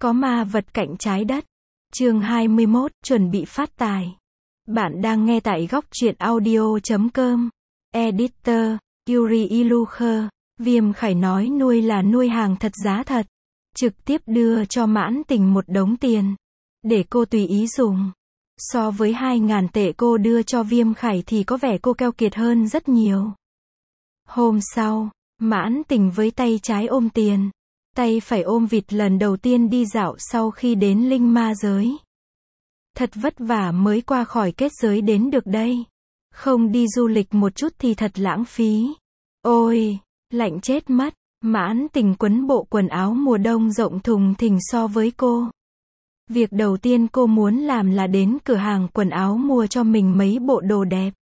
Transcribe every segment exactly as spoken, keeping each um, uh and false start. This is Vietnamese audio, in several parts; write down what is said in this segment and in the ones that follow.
Có ma vật cạnh trái đất. Chương hai mươi mốt, chuẩn bị phát tài. Bạn đang nghe tại góc truyện audio chấm com. Editor, Yuri Ilucher. Viêm Khải nói nuôi là nuôi hàng thật giá thật. Trực tiếp đưa cho Mãn Tình một đống tiền. Để cô tùy ý dùng. So với hai ngàn tệ cô đưa cho Viêm Khải thì có vẻ cô keo kiệt hơn rất nhiều. Hôm sau, Mãn Tình với tay trái ôm tiền. Tay phải ôm vịt lần đầu tiên đi dạo sau khi đến linh ma giới. Thật vất vả mới qua khỏi kết giới đến được đây. Không đi du lịch một chút thì thật lãng phí. Ôi, lạnh chết mất. Mãn Tình quấn bộ quần áo mùa đông rộng thùng thình so với cô. Việc đầu tiên cô muốn làm là đến cửa hàng quần áo mua cho mình mấy bộ đồ đẹp.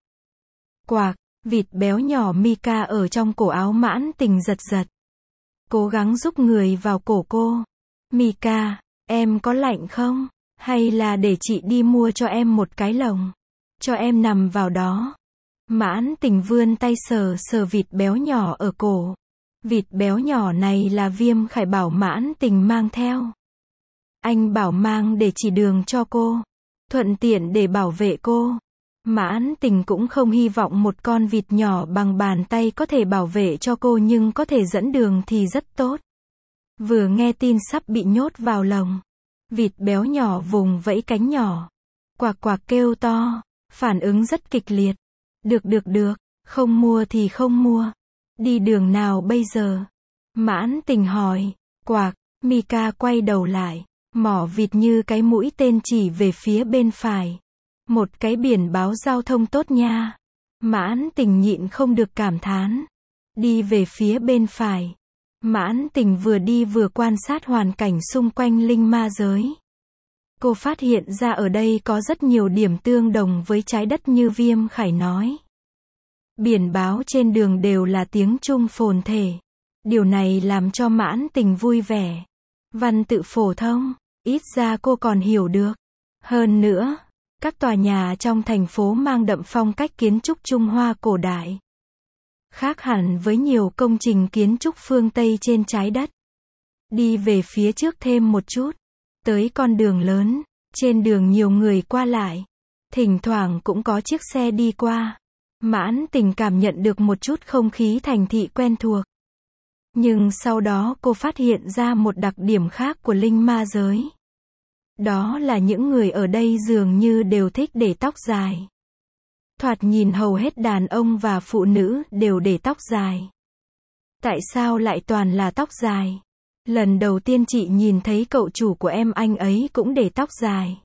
Quạc, vịt béo nhỏ Mika ở trong cổ áo Mãn Tình giật giật. Cố gắng giúp người vào cổ cô. Mika, em có lạnh không? Hay là để chị đi mua cho em một cái lồng? Cho em nằm vào đó. Mãn Tình vươn tay sờ sờ vịt béo nhỏ ở cổ. Vịt béo nhỏ này là Viêm Khải bảo Mãn Tình mang theo. Anh bảo mang để chỉ đường cho cô. Thuận tiện để bảo vệ cô. Mãn Tình cũng không hy vọng một con vịt nhỏ bằng bàn tay có thể bảo vệ cho cô nhưng có thể dẫn đường thì rất tốt. Vừa nghe tin sắp bị nhốt vào lồng. Vịt béo nhỏ vùng vẫy cánh nhỏ. Quạc quạc kêu to. Phản ứng rất kịch liệt. Được được được. Không mua thì không mua. Đi đường nào bây giờ? Mãn Tình hỏi. Quạc. Mika quay đầu lại. Mỏ vịt như cái mũi tên chỉ về phía bên phải. Một cái biển báo giao thông tốt nha. Mãn Tình nhịn không được cảm thán. Đi về phía bên phải. Mãn Tình vừa đi vừa quan sát hoàn cảnh xung quanh linh ma giới. Cô phát hiện ra ở đây có rất nhiều điểm tương đồng với trái đất như Viêm Khải nói. Biển báo trên đường đều là tiếng Trung phồn thể. Điều này làm cho Mãn Tình vui vẻ. Văn tự phổ thông, ít ra cô còn hiểu được. Hơn nữa, các tòa nhà trong thành phố mang đậm phong cách kiến trúc Trung Hoa cổ đại. Khác hẳn với nhiều công trình kiến trúc phương Tây trên trái đất. Đi về phía trước thêm một chút. Tới con đường lớn. Trên đường nhiều người qua lại. Thỉnh thoảng cũng có chiếc xe đi qua. Mãn Tình cảm nhận được một chút không khí thành thị quen thuộc. Nhưng sau đó cô phát hiện ra một đặc điểm khác của linh ma giới. Đó là những người ở đây dường như đều thích để tóc dài. Thoạt nhìn hầu hết đàn ông và phụ nữ đều để tóc dài. Tại sao lại toàn là tóc dài? Lần đầu tiên chị nhìn thấy cậu chủ của em anh ấy cũng để tóc dài.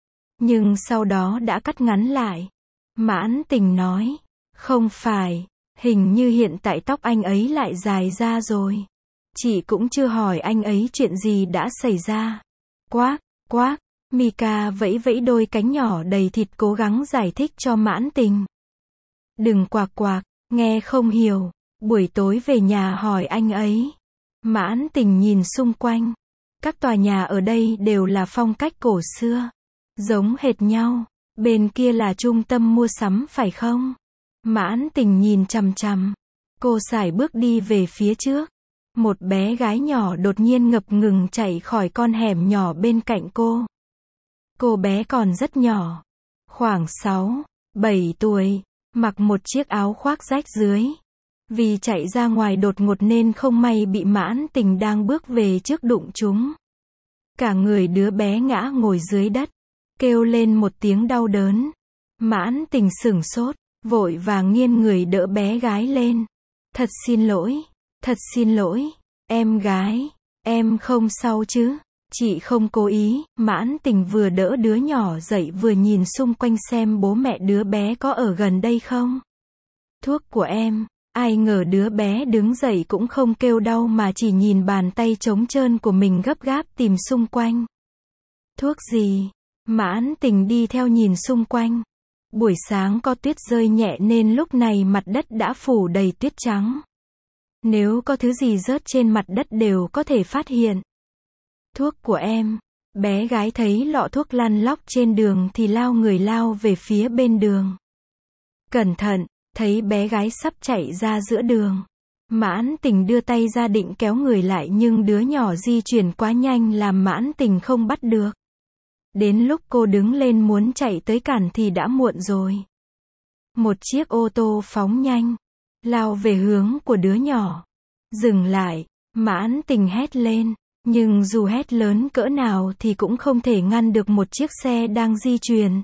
Nhưng sau đó đã cắt ngắn lại. Mãn Tình nói. Không phải, hình như hiện tại tóc anh ấy lại dài ra rồi. Chị cũng chưa hỏi anh ấy chuyện gì đã xảy ra. Quác, quác, Mika vẫy vẫy đôi cánh nhỏ đầy thịt cố gắng giải thích cho Mãn Tình. Đừng quạc quạc, nghe không hiểu. Buổi tối về nhà hỏi anh ấy. Mãn Tình nhìn xung quanh. Các tòa nhà ở đây đều là phong cách cổ xưa. Giống hệt nhau. Bên kia là trung tâm mua sắm phải không? Mãn Tình nhìn chằm chằm. Cô sải bước đi về phía trước. Một bé gái nhỏ đột nhiên ngập ngừng chạy khỏi con hẻm nhỏ bên cạnh cô. Cô bé còn rất nhỏ. Khoảng sáu, bảy tuổi. Mặc một chiếc áo khoác rách dưới. Vì chạy ra ngoài đột ngột nên không may bị Mãn Tình đang bước về trước đụng chúng. Cả người đứa bé ngã ngồi dưới đất. Kêu lên một tiếng đau đớn. Mãn Tình sửng sốt. Vội vàng nghiêng người đỡ bé gái lên. Thật xin lỗi. Thật xin lỗi. Em gái. Em không sao chứ? Chị không cố ý. Mãn Tình vừa đỡ đứa nhỏ dậy vừa nhìn xung quanh xem bố mẹ đứa bé có ở gần đây không. Thuốc của em. Ai ngờ đứa bé đứng dậy cũng không kêu đau mà chỉ nhìn bàn tay trống trơn của mình gấp gáp tìm xung quanh. Thuốc gì? Mãn Tình đi theo nhìn xung quanh. Buổi sáng có tuyết rơi nhẹ nên lúc này mặt đất đã phủ đầy tuyết trắng. Nếu có thứ gì rớt trên mặt đất đều có thể phát hiện. Thuốc của em. Bé gái thấy lọ thuốc lăn lóc trên đường thì lao người lao về phía bên đường. Cẩn thận, thấy bé gái sắp chạy ra giữa đường. Mãn Tình đưa tay ra định kéo người lại nhưng đứa nhỏ di chuyển quá nhanh làm Mãn Tình không bắt được. Đến lúc cô đứng lên muốn chạy tới cản thì đã muộn rồi. Một chiếc ô tô phóng nhanh, lao về hướng của đứa nhỏ. Dừng lại, Mãn Tình hét lên, nhưng dù hét lớn cỡ nào thì cũng không thể ngăn được một chiếc xe đang di chuyển.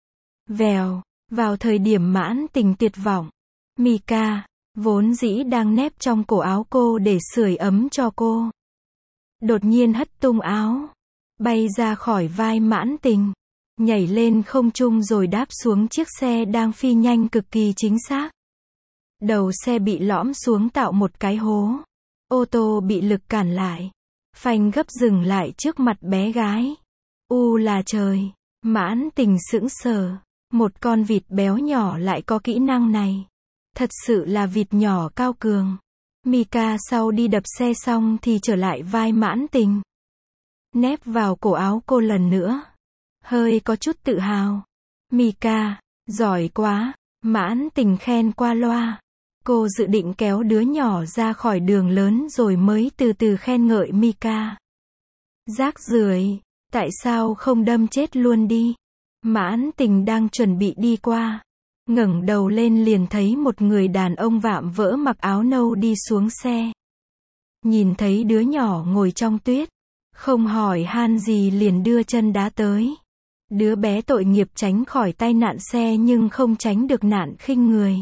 Vèo, vào thời điểm Mãn Tình tuyệt vọng, Mika, vốn dĩ đang nép trong cổ áo cô để sưởi ấm cho cô, đột nhiên hất tung áo, bay ra khỏi vai Mãn Tình, nhảy lên không trung rồi đáp xuống chiếc xe đang phi nhanh cực kỳ chính xác. Đầu xe bị lõm xuống tạo một cái hố. Ô tô bị lực cản lại. Phanh gấp dừng lại trước mặt bé gái. U là trời. Mãn Tình sững sờ. Một con vịt béo nhỏ lại có kỹ năng này. Thật sự là vịt nhỏ cao cường. Mika sau đi đập xe xong thì trở lại vai Mãn Tình, nép vào cổ áo cô lần nữa, hơi có chút tự hào. Mika, giỏi quá. Mãn Tình khen qua loa. Cô dự định kéo đứa nhỏ ra khỏi đường lớn rồi mới từ từ khen ngợi Mika. Rác rưởi, tại sao không đâm chết luôn đi? Mãn Tình đang chuẩn bị đi qua, ngẩng đầu lên liền thấy một người đàn ông vạm vỡ mặc áo nâu đi xuống xe. Nhìn thấy đứa nhỏ ngồi trong tuyết, không hỏi han gì liền đưa chân đá tới. Đứa bé tội nghiệp tránh khỏi tai nạn xe nhưng không tránh được nạn khinh người.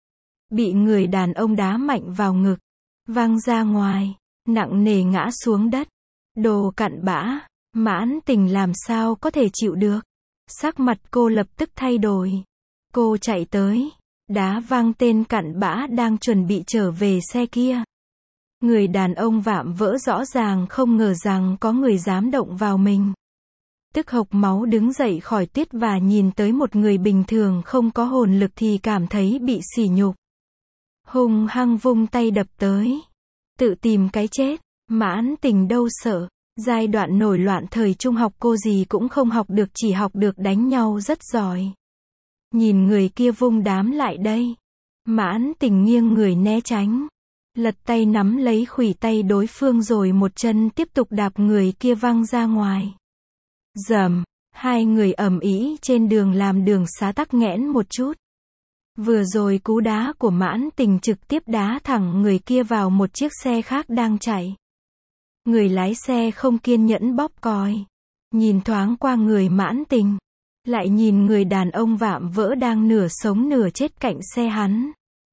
Bị người đàn ông đá mạnh vào ngực, văng ra ngoài, nặng nề ngã xuống đất. Đồ cặn bã, Mãn Tình làm sao có thể chịu được. Sắc mặt cô lập tức thay đổi. Cô chạy tới, đá văng tên cặn bã đang chuẩn bị trở về xe kia. Người đàn ông vạm vỡ rõ ràng không ngờ rằng có người dám động vào mình. Tức hộc máu đứng dậy khỏi tuyết và nhìn tới một người bình thường không có hồn lực thì cảm thấy bị sỉ nhục. Hung hăng vung tay đập tới. Tự tìm cái chết. Mãn Tình đâu sợ. Giai đoạn nổi loạn thời trung học cô gì cũng không học được, chỉ học được đánh nhau rất giỏi. Nhìn người kia vung đám lại đây. Mãn Tình nghiêng người né tránh. Lật tay nắm lấy khuỷu tay đối phương rồi một chân tiếp tục đạp người kia văng ra ngoài. Dầm, hai người ầm ĩ trên đường làm đường xá tắc nghẽn một chút. Vừa rồi cú đá của Mãn Tình trực tiếp đá thẳng người kia vào một chiếc xe khác đang chạy. Người lái xe không kiên nhẫn bóp còi. Nhìn thoáng qua người Mãn Tình. Lại nhìn người đàn ông vạm vỡ đang nửa sống nửa chết cạnh xe hắn.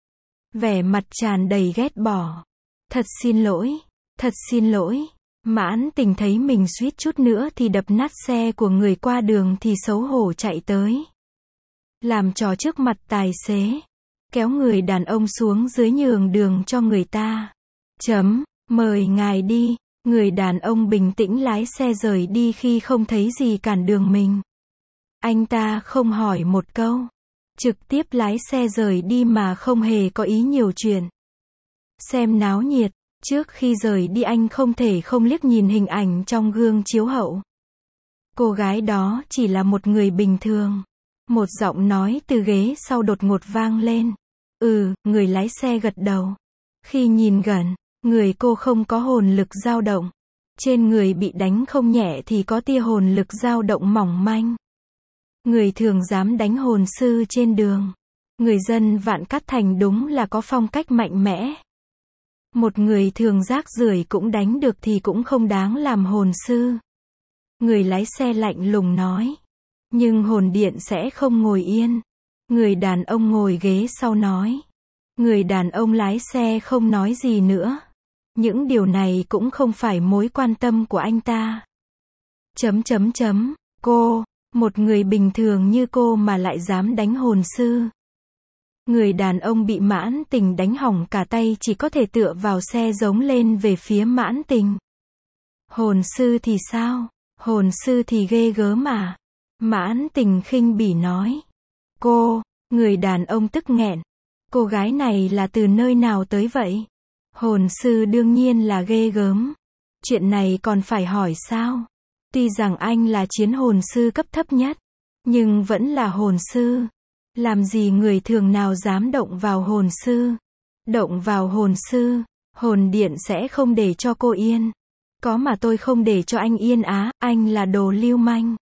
Vẻ mặt tràn đầy ghét bỏ. Thật xin lỗi, thật xin lỗi. Mãn Tình thấy mình suýt chút nữa thì đập nát xe của người qua đường thì xấu hổ chạy tới. Làm trò trước mặt tài xế. Kéo người đàn ông xuống dưới nhường đường cho người ta. Chấm, mời ngài đi. Người đàn ông bình tĩnh lái xe rời đi khi không thấy gì cản đường mình. Anh ta không hỏi một câu. Trực tiếp lái xe rời đi mà không hề có ý nhiều chuyện. Xem náo nhiệt. Trước khi rời đi anh không thể không liếc nhìn hình ảnh trong gương chiếu hậu. Cô gái đó chỉ là một người bình thường. Một giọng nói từ ghế sau đột ngột vang lên. Ừ, người lái xe gật đầu. Khi nhìn gần, người cô không có hồn lực dao động. Trên người bị đánh không nhẹ thì có tia hồn lực dao động mỏng manh. Người thường dám đánh hồn sư trên đường. Người dân Vạn Cát Thành đúng là có phong cách mạnh mẽ. Một người thường rác rưởi cũng đánh được thì cũng không đáng làm hồn sư. Người lái xe lạnh lùng nói. Nhưng hồn điện sẽ không ngồi yên. Người đàn ông ngồi ghế sau nói. Người đàn ông lái xe không nói gì nữa. Những điều này cũng không phải mối quan tâm của anh ta. Chấm chấm chấm, cô, một người bình thường như cô mà lại dám đánh hồn sư. Người đàn ông bị Mãn Tình đánh hỏng cả tay chỉ có thể tựa vào xe giống lên về phía Mãn Tình. Hồn sư thì sao? Hồn sư thì ghê gớm mà. Mãn Tình khinh bỉ nói. Cô, người đàn ông tức nghẹn. Cô gái này là từ nơi nào tới vậy? Hồn sư đương nhiên là ghê gớm. Chuyện này còn phải hỏi sao? Tuy rằng anh là chiến hồn sư cấp thấp nhất, nhưng vẫn là hồn sư. Làm gì người thường nào dám động vào hồn sư? Động vào hồn sư, hồn điện sẽ không để cho cô yên. Có mà tôi không để cho anh yên á, anh là đồ lưu manh.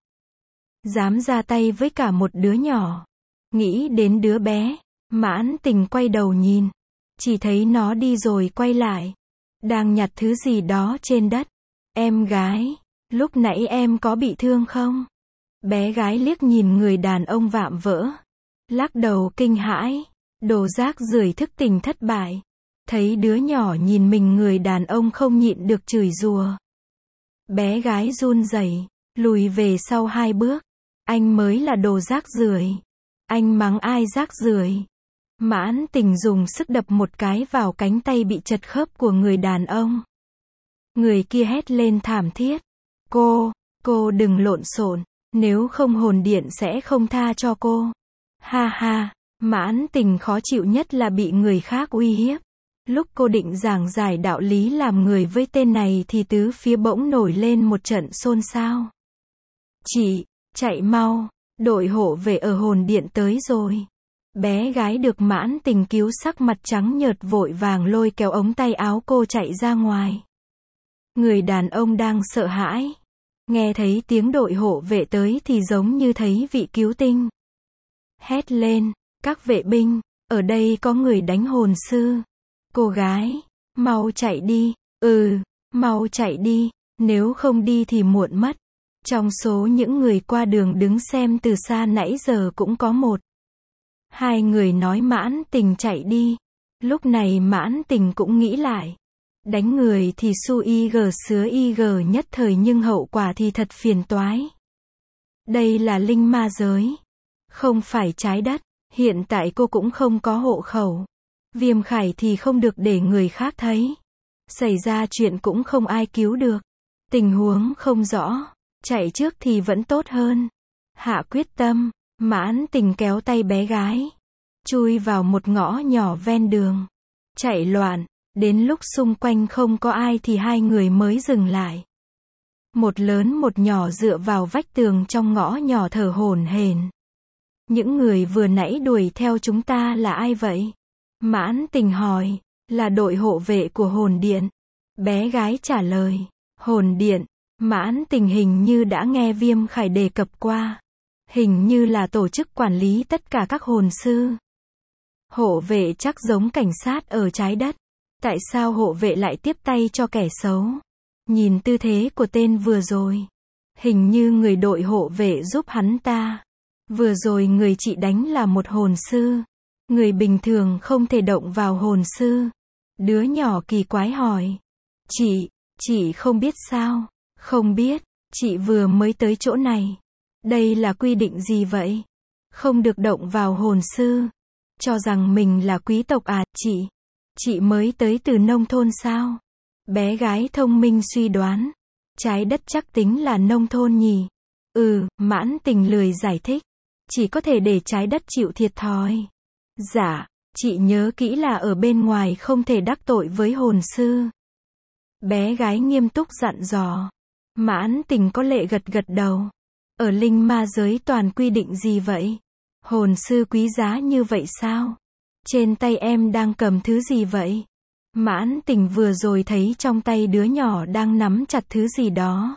Dám ra tay với cả một đứa nhỏ. Nghĩ đến đứa bé, Mãn Tình quay đầu nhìn. Chỉ thấy nó đi rồi quay lại. Đang nhặt thứ gì đó trên đất. Em gái, lúc nãy em có bị thương không? Bé gái liếc nhìn người đàn ông vạm vỡ. Lắc đầu kinh hãi. Đồ rác rưởi thức tỉnh thất bại. Thấy đứa nhỏ nhìn mình, người đàn ông không nhịn được chửi rủa. Bé gái run rẩy, lùi về sau hai bước. Anh mới là đồ rác rưởi. Anh mắng ai rác rưởi? Mãn Tình dùng sức đập một cái vào cánh tay bị chật khớp của người đàn ông. Người kia hét lên thảm thiết. Cô, cô đừng lộn xộn, nếu không hồn điện sẽ không tha cho cô. Ha ha, Mãn Tình khó chịu nhất là bị người khác uy hiếp. Lúc cô định giảng giải đạo lý làm người với tên này thì tứ phía bỗng nổi lên một trận xôn xao. Chị, chạy mau, đội hộ vệ ở hồn điện tới rồi. Bé gái được Mãn Tình cứu sắc mặt trắng nhợt vội vàng lôi kéo ống tay áo cô chạy ra ngoài. Người đàn ông đang sợ hãi. Nghe thấy tiếng đội hộ vệ tới thì giống như thấy vị cứu tinh. Hét lên, các vệ binh, ở đây có người đánh hồn sư. Cô gái, mau chạy đi, ừ, mau chạy đi, nếu không đi thì muộn mất. Trong số những người qua đường đứng xem từ xa nãy giờ cũng có một. Hai người nói Mãn Tình chạy đi. Lúc này Mãn Tình cũng nghĩ lại. Đánh người thì su y gờ sứa y gờ nhất thời nhưng hậu quả thì thật phiền toái. Đây là linh ma giới. Không phải trái đất. Hiện tại cô cũng không có hộ khẩu. Viêm Khải thì không được để người khác thấy. Xảy ra chuyện cũng không ai cứu được. Tình huống không rõ. Chạy trước thì vẫn tốt hơn. Hạ quyết tâm. Mãn Tình kéo tay bé gái. Chui vào một ngõ nhỏ ven đường. Chạy loạn. Đến lúc xung quanh không có ai thì hai người mới dừng lại. Một lớn một nhỏ dựa vào vách tường trong ngõ nhỏ thở hổn hển. Những người vừa nãy đuổi theo chúng ta là ai vậy? Mãn Tình hỏi. Là đội hộ vệ của hồn điện. Bé gái trả lời. Hồn điện. Mãn Tình hình như đã nghe Viêm Khải đề cập qua. Hình như là tổ chức quản lý tất cả các hồn sư. Hộ vệ chắc giống cảnh sát ở trái đất. Tại sao hộ vệ lại tiếp tay cho kẻ xấu? Nhìn tư thế của tên vừa rồi. Hình như người đội hộ vệ giúp hắn ta. Vừa rồi người chị đánh là một hồn sư. Người bình thường không thể động vào hồn sư. Đứa nhỏ kỳ quái hỏi. Chị, chị không biết sao? Không biết, chị vừa mới tới chỗ này. Đây là quy định gì vậy? Không được động vào hồn sư. Cho rằng mình là quý tộc à, chị? Chị mới tới từ nông thôn sao? Bé gái thông minh suy đoán. Trái đất chắc tính là nông thôn nhỉ? Ừ, Mãn Tình lười giải thích. Chỉ có thể để trái đất chịu thiệt thòi. Dạ, chị nhớ kỹ là ở bên ngoài không thể đắc tội với hồn sư. Bé gái nghiêm túc dặn dò. Mãn Tình có lệ gật gật đầu. Ở linh ma giới toàn quy định gì vậy? Hồn sư quý giá như vậy sao? Trên tay em đang cầm thứ gì vậy? Mãn Tình vừa rồi thấy trong tay đứa nhỏ đang nắm chặt thứ gì đó.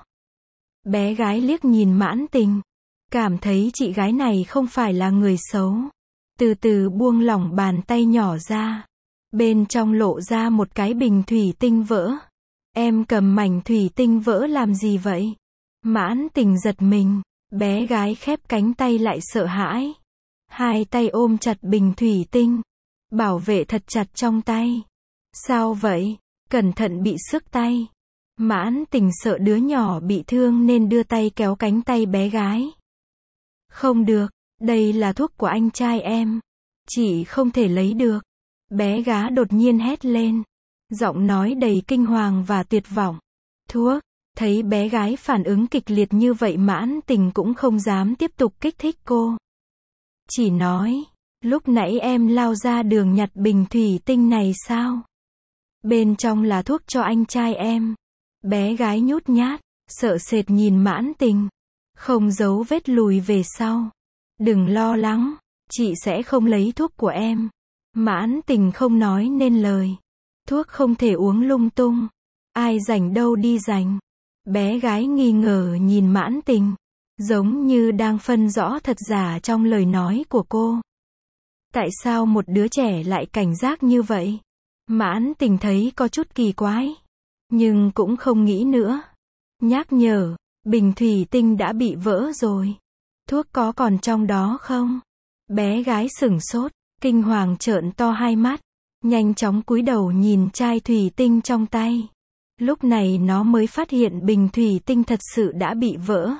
Bé gái liếc nhìn Mãn Tình. Cảm thấy chị gái này không phải là người xấu. Từ từ buông lỏng bàn tay nhỏ ra. Bên trong lộ ra một cái bình thủy tinh vỡ. Em cầm mảnh thủy tinh vỡ làm gì vậy? Mãn Tình giật mình. Bé gái khép cánh tay lại sợ hãi. Hai tay ôm chặt bình thủy tinh. Bảo vệ thật chặt trong tay. Sao vậy? Cẩn thận bị xước tay. Mãn Tình sợ đứa nhỏ bị thương nên đưa tay kéo cánh tay bé gái. Không được, đây là thuốc của anh trai em. Chị không thể lấy được. Bé gái đột nhiên hét lên. Giọng nói đầy kinh hoàng và tuyệt vọng. Thuốc, thấy bé gái phản ứng kịch liệt như vậy Mãn Tình cũng không dám tiếp tục kích thích cô. Chỉ nói, lúc nãy em lao ra đường nhặt bình thủy tinh này sao? Bên trong là thuốc cho anh trai em. Bé gái nhút nhát, sợ sệt nhìn Mãn Tình. Không giấu vết lùi về sau. Đừng lo lắng, chị sẽ không lấy thuốc của em. Mãn Tình không nói nên lời. Thuốc không thể uống lung tung. Ai rảnh đâu đi rảnh. Bé gái nghi ngờ nhìn Mãn Tình, giống như đang phân rõ thật giả trong lời nói của cô. Tại sao một đứa trẻ lại cảnh giác như vậy? Mãn Tình thấy có chút kỳ quái, nhưng cũng không nghĩ nữa. Nhắc nhở, bình thủy tinh đã bị vỡ rồi. Thuốc có còn trong đó không? Bé gái sửng sốt, kinh hoàng trợn to hai mắt, nhanh chóng cúi đầu nhìn chai thủy tinh trong tay. Lúc này nó mới phát hiện bình thủy tinh thật sự đã bị vỡ.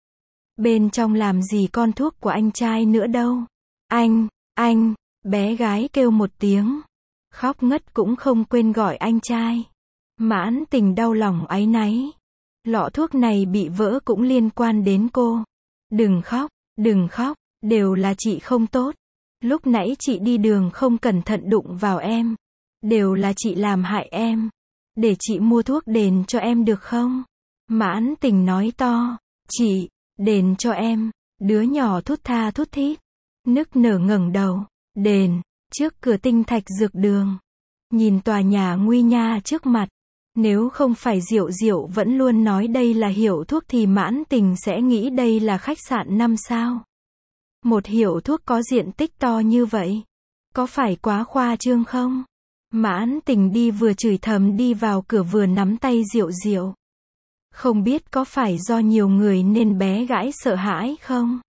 Bên trong làm gì con thuốc của anh trai nữa đâu. Anh, anh, bé gái kêu một tiếng. Khóc ngất cũng không quên gọi anh trai. Mãn Tình đau lòng áy náy. Lọ thuốc này bị vỡ cũng liên quan đến cô. Đừng khóc, đừng khóc, đều là chị không tốt. Lúc nãy chị đi đường không cẩn thận đụng vào em. Đều là chị làm hại em. Để chị mua thuốc đền cho em được không? Mãn Tình nói to. Chị, đền cho em. Đứa nhỏ thút tha thút thít, nức nở ngẩng đầu. Đền, trước cửa Tinh Thạch Dược Đường. Nhìn tòa nhà nguy nga trước mặt. Nếu không phải Diệu Diệu vẫn luôn nói đây là hiệu thuốc thì Mãn Tình sẽ nghĩ đây là khách sạn năm sao. Một hiệu thuốc có diện tích to như vậy, có phải quá khoa trương không? Mãn Tình đi vừa chửi thầm đi vào cửa vừa nắm tay Diệu Diệu. Không biết có phải do nhiều người nên bé gái sợ hãi không?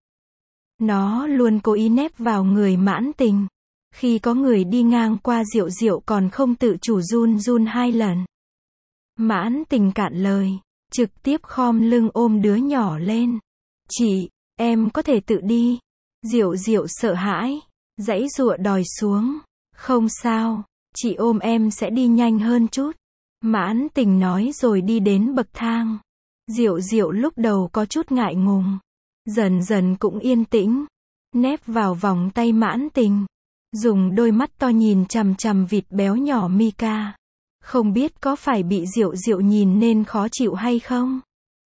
Nó luôn cố ý nép vào người Mãn Tình. Khi có người đi ngang qua Diệu Diệu còn không tự chủ run run hai lần. Mãn Tình cạn lời, trực tiếp khom lưng ôm đứa nhỏ lên. Chị, em có thể tự đi. Diệu Diệu sợ hãi, giãy giụa đòi xuống. Không sao, chị ôm em sẽ đi nhanh hơn chút. Mãn Tình nói rồi đi đến bậc thang. Diệu Diệu lúc đầu có chút ngại ngùng, dần dần cũng yên tĩnh, nép vào vòng tay Mãn Tình, dùng đôi mắt to nhìn chằm chằm vịt béo nhỏ Mika. Không biết có phải bị Diệu Diệu nhìn nên khó chịu hay không?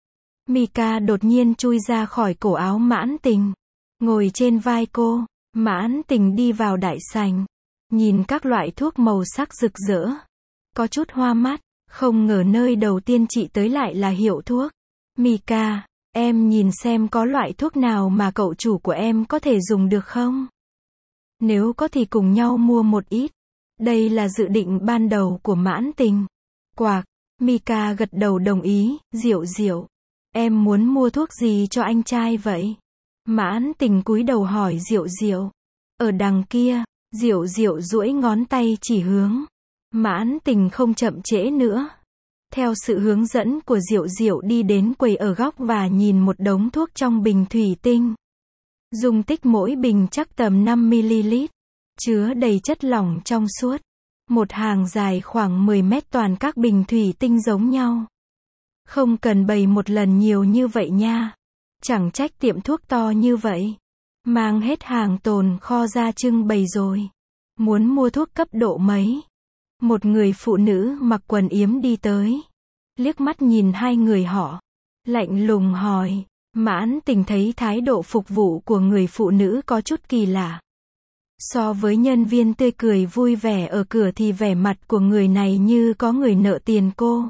Mika đột nhiên chui ra khỏi cổ áo Mãn Tình, ngồi trên vai cô. Mãn Tình đi vào đại sảnh, nhìn các loại thuốc màu sắc rực rỡ, có chút hoa mắt, không ngờ nơi đầu tiên chị tới lại là hiệu thuốc. Mika, em nhìn xem có loại thuốc nào mà cậu chủ của em có thể dùng được không? Nếu có thì cùng nhau mua một ít. Đây là dự định ban đầu của Mãn Tình. Quạc, Mika gật đầu đồng ý. Diệu Diệu, em muốn mua thuốc gì cho anh trai vậy? Mãn Tình cúi đầu hỏi Diệu Diệu. Ở đằng kia. Diệu Diệu duỗi ngón tay chỉ hướng. Mãn Tình không chậm trễ nữa. Theo sự hướng dẫn của Diệu Diệu đi đến quầy ở góc và nhìn một đống thuốc trong bình thủy tinh. Dung tích mỗi bình chắc tầm năm mi-li-lít. Chứa đầy chất lỏng trong suốt. Một hàng dài khoảng mười mét toàn các bình thủy tinh giống nhau. Không cần bày một lần nhiều như vậy nha. Chẳng trách tiệm thuốc to như vậy. Mang hết hàng tồn kho ra trưng bày rồi. Muốn mua thuốc cấp độ mấy? Một người phụ nữ mặc quần yếm đi tới. Liếc mắt nhìn hai người họ. Lạnh lùng hỏi. Mãn Tình thấy thái độ phục vụ của người phụ nữ có chút kỳ lạ. So với nhân viên tươi cười vui vẻ ở cửa thì vẻ mặt của người này như có người nợ tiền cô.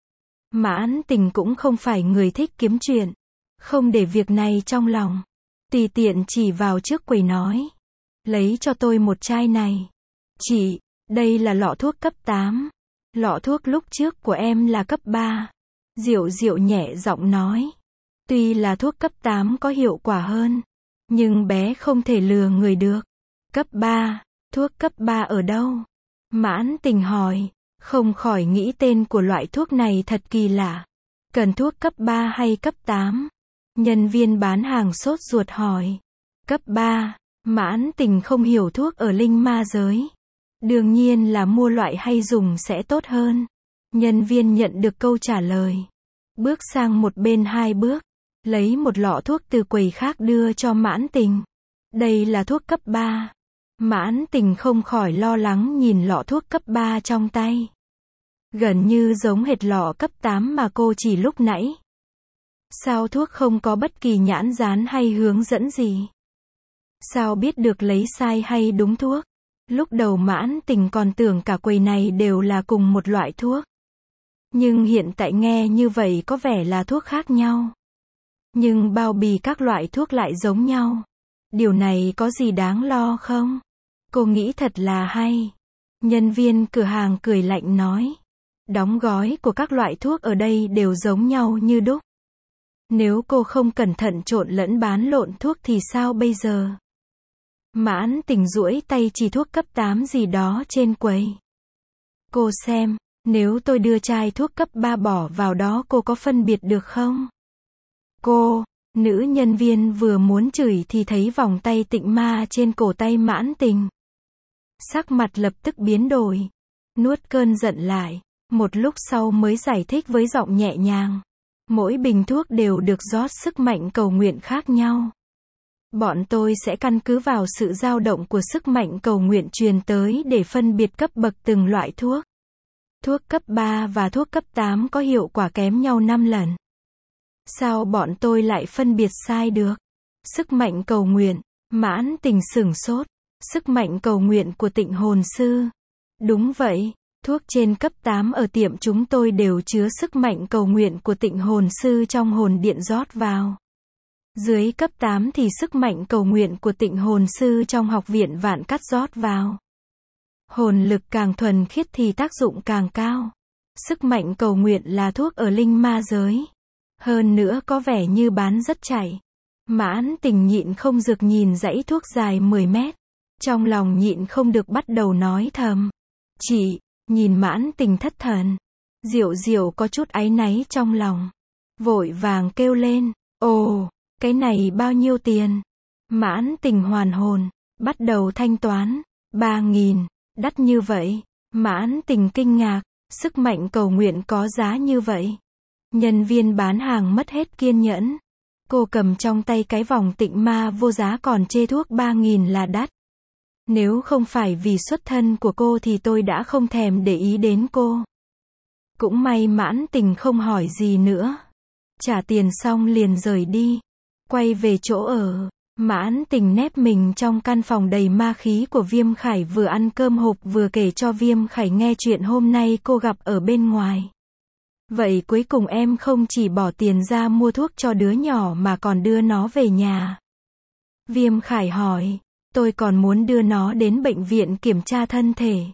Mãn Tình cũng không phải người thích kiếm chuyện. Không để việc này trong lòng. Tùy tiện chỉ vào trước quầy nói. Lấy cho tôi một chai này. Chị, đây là lọ thuốc cấp tám. Lọ thuốc lúc trước của em là cấp ba. Diệu Diệu nhẹ giọng nói. Tuy là thuốc cấp tám có hiệu quả hơn, nhưng bé không thể lừa người được. Cấp ba, thuốc cấp ba ở đâu? Mãn Tình hỏi, không khỏi nghĩ tên của loại thuốc này thật kỳ lạ. Cần thuốc cấp ba hay cấp tám? Nhân viên bán hàng sốt ruột hỏi. Cấp ba, Mãn Tình không hiểu thuốc ở linh ma giới. Đương nhiên là mua loại hay dùng sẽ tốt hơn. Nhân viên nhận được câu trả lời. Bước sang một bên hai bước. Lấy một lọ thuốc từ quầy khác đưa cho Mãn Tình. Đây là thuốc cấp ba. Mãn Tình không khỏi lo lắng nhìn lọ thuốc cấp ba trong tay. Gần như giống hệt lọ cấp tám mà cô chỉ lúc nãy. Sao thuốc không có bất kỳ nhãn dán hay hướng dẫn gì? Sao biết được lấy sai hay đúng thuốc? Lúc đầu Mãn Tình còn tưởng cả quầy này đều là cùng một loại thuốc. Nhưng hiện tại nghe như vậy có vẻ là thuốc khác nhau. Nhưng bao bì các loại thuốc lại giống nhau. Điều này có gì đáng lo không? Cô nghĩ thật là hay. Nhân viên cửa hàng cười lạnh nói. Đóng gói của các loại thuốc ở đây đều giống nhau như đúc. Nếu cô không cẩn thận trộn lẫn bán lộn thuốc thì sao bây giờ? Mãn Tình duỗi tay chỉ thuốc cấp tám gì đó trên quầy. Cô xem, nếu tôi đưa chai thuốc cấp ba bỏ vào đó cô có phân biệt được không? Cô, nữ nhân viên vừa muốn chửi thì thấy vòng tay tịnh ma trên cổ tay Mãn Tình. Sắc mặt lập tức biến đổi. Nuốt cơn giận lại. Một lúc sau mới giải thích với giọng nhẹ nhàng. Mỗi bình thuốc đều được rót sức mạnh cầu nguyện khác nhau. Bọn tôi sẽ căn cứ vào sự dao động của sức mạnh cầu nguyện truyền tới để phân biệt cấp bậc từng loại thuốc. Thuốc cấp ba và thuốc cấp tám có hiệu quả kém nhau năm lần. Sao bọn tôi lại phân biệt sai được? Sức mạnh cầu nguyện. Mãn Tình sửng sốt. Sức mạnh cầu nguyện của Tịnh Hồn Sư. Đúng vậy, thuốc trên cấp tám ở tiệm chúng tôi đều chứa sức mạnh cầu nguyện của Tịnh Hồn Sư trong hồn điện rót vào. Dưới cấp tám thì sức mạnh cầu nguyện của Tịnh Hồn Sư trong học viện Vạn Cắt rót vào. Hồn lực càng thuần khiết thì tác dụng càng cao. Sức mạnh cầu nguyện là thuốc ở linh ma giới. Hơn nữa có vẻ như bán rất chạy. Mãn Tình nhịn không được nhìn dãy thuốc dài mười mét. Trong lòng nhịn không được bắt đầu nói thầm. Chị, nhìn Mãn Tình thất thần. Diệu Diệu có chút áy náy trong lòng. Vội vàng kêu lên. Ồ, cái này bao nhiêu tiền? Mãn Tình hoàn hồn. Bắt đầu thanh toán. Ba nghìn. Đắt như vậy. Mãn Tình kinh ngạc. Sức mạnh cầu nguyện có giá như vậy. Nhân viên bán hàng mất hết kiên nhẫn. Cô cầm trong tay cái vòng tịnh ma vô giá còn chê thuốc ba nghìn là đắt. Nếu không phải vì xuất thân của cô thì tôi đã không thèm để ý đến cô. Cũng may Mãn Tình không hỏi gì nữa. Trả tiền xong liền rời đi. Quay về chỗ ở. Mãn Tình nép mình trong căn phòng đầy ma khí của Viêm Khải vừa ăn cơm hộp vừa kể cho Viêm Khải nghe chuyện hôm nay cô gặp ở bên ngoài. Vậy cuối cùng em không chỉ bỏ tiền ra mua thuốc cho đứa nhỏ mà còn đưa nó về nhà. Viêm Khải hỏi. Tôi còn muốn đưa nó đến bệnh viện kiểm tra thân thể.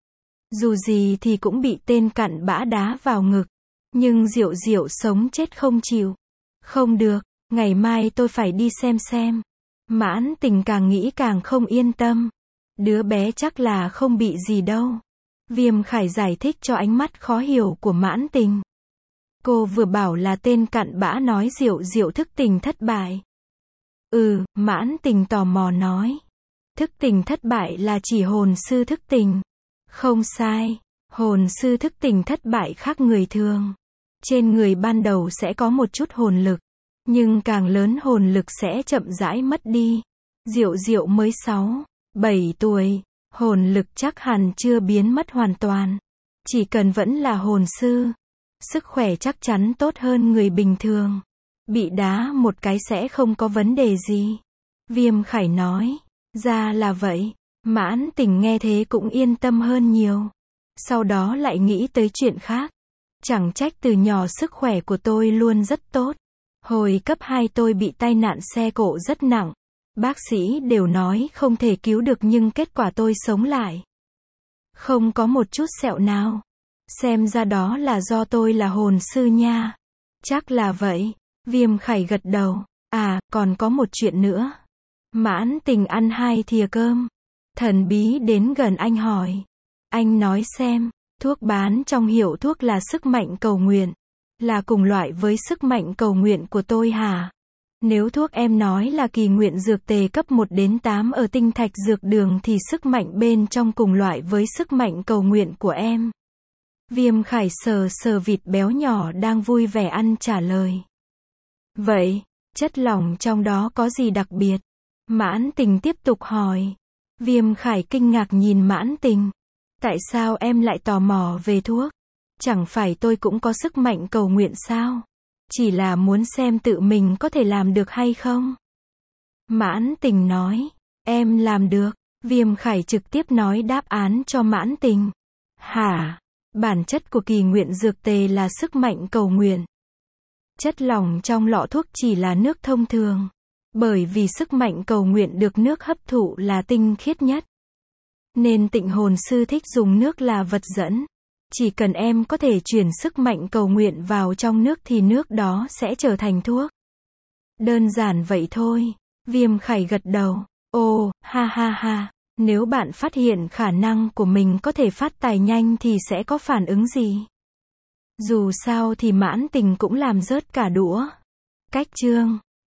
Dù gì thì cũng bị tên cặn bã đá vào ngực. Nhưng Diệu Diệu sống chết không chịu. Không được, ngày mai tôi phải đi xem xem. Mãn Tình càng nghĩ càng không yên tâm. Đứa bé chắc là không bị gì đâu. Viêm Khải giải thích cho ánh mắt khó hiểu của Mãn Tình. Cô vừa bảo là tên cặn bã nói Diệu Diệu thức tỉnh thất bại. Ừ, Mãn Tình tò mò nói. Thức tỉnh thất bại là chỉ hồn sư thức tỉnh. Không sai, hồn sư thức tỉnh thất bại khác người thường. Trên người ban đầu sẽ có một chút hồn lực, nhưng càng lớn hồn lực sẽ chậm rãi mất đi. Diệu Diệu mới sáu, bảy tuổi, hồn lực chắc hẳn chưa biến mất hoàn toàn. Chỉ cần vẫn là hồn sư, sức khỏe chắc chắn tốt hơn người bình thường. Bị đá một cái sẽ không có vấn đề gì. Viêm Khải nói. Ra là vậy. Mãn Tình nghe thế cũng yên tâm hơn nhiều. Sau đó lại nghĩ tới chuyện khác. Chẳng trách từ nhỏ sức khỏe của tôi luôn rất tốt. Hồi cấp hai tôi bị tai nạn xe cộ rất nặng. Bác sĩ đều nói không thể cứu được nhưng kết quả tôi sống lại. Không có một chút sẹo nào. Xem ra đó là do tôi là hồn sư nha. Chắc là vậy. Viêm Khải gật đầu. À, còn có một chuyện nữa. Mãn Tình ăn hai thìa cơm. Thần bí đến gần anh hỏi. Anh nói xem, thuốc bán trong hiệu thuốc là sức mạnh cầu nguyện. Là cùng loại với sức mạnh cầu nguyện của tôi hả? Nếu thuốc em nói là kỳ nguyện dược tề cấp một đến tám ở tinh thạch dược đường thì sức mạnh bên trong cùng loại với sức mạnh cầu nguyện của em. Viêm Khải sờ sờ vịt béo nhỏ đang vui vẻ ăn trả lời. Vậy, chất lỏng trong đó có gì đặc biệt? Mãn Tình tiếp tục hỏi. Viêm Khải kinh ngạc nhìn Mãn Tình. Tại sao em lại tò mò về thuốc? Chẳng phải tôi cũng có sức mạnh cầu nguyện sao? Chỉ là muốn xem tự mình có thể làm được hay không? Mãn Tình nói. Em làm được. Viêm Khải trực tiếp nói đáp án cho Mãn Tình. Hả? Bản chất của kỳ nguyện dược tề là sức mạnh cầu nguyện. Chất lỏng trong lọ thuốc chỉ là nước thông thường. Bởi vì sức mạnh cầu nguyện được nước hấp thụ là tinh khiết nhất. Nên Tịnh Hồn Sư thích dùng nước là vật dẫn. Chỉ cần em có thể chuyển sức mạnh cầu nguyện vào trong nước thì nước đó sẽ trở thành thuốc. Đơn giản vậy thôi. Viêm Khải gật đầu. Ồ, ha ha ha. Nếu bạn phát hiện khả năng của mình có thể phát tài nhanh thì sẽ có phản ứng gì? Dù sao thì Mãn Tình cũng làm rớt cả đũa. Cách chương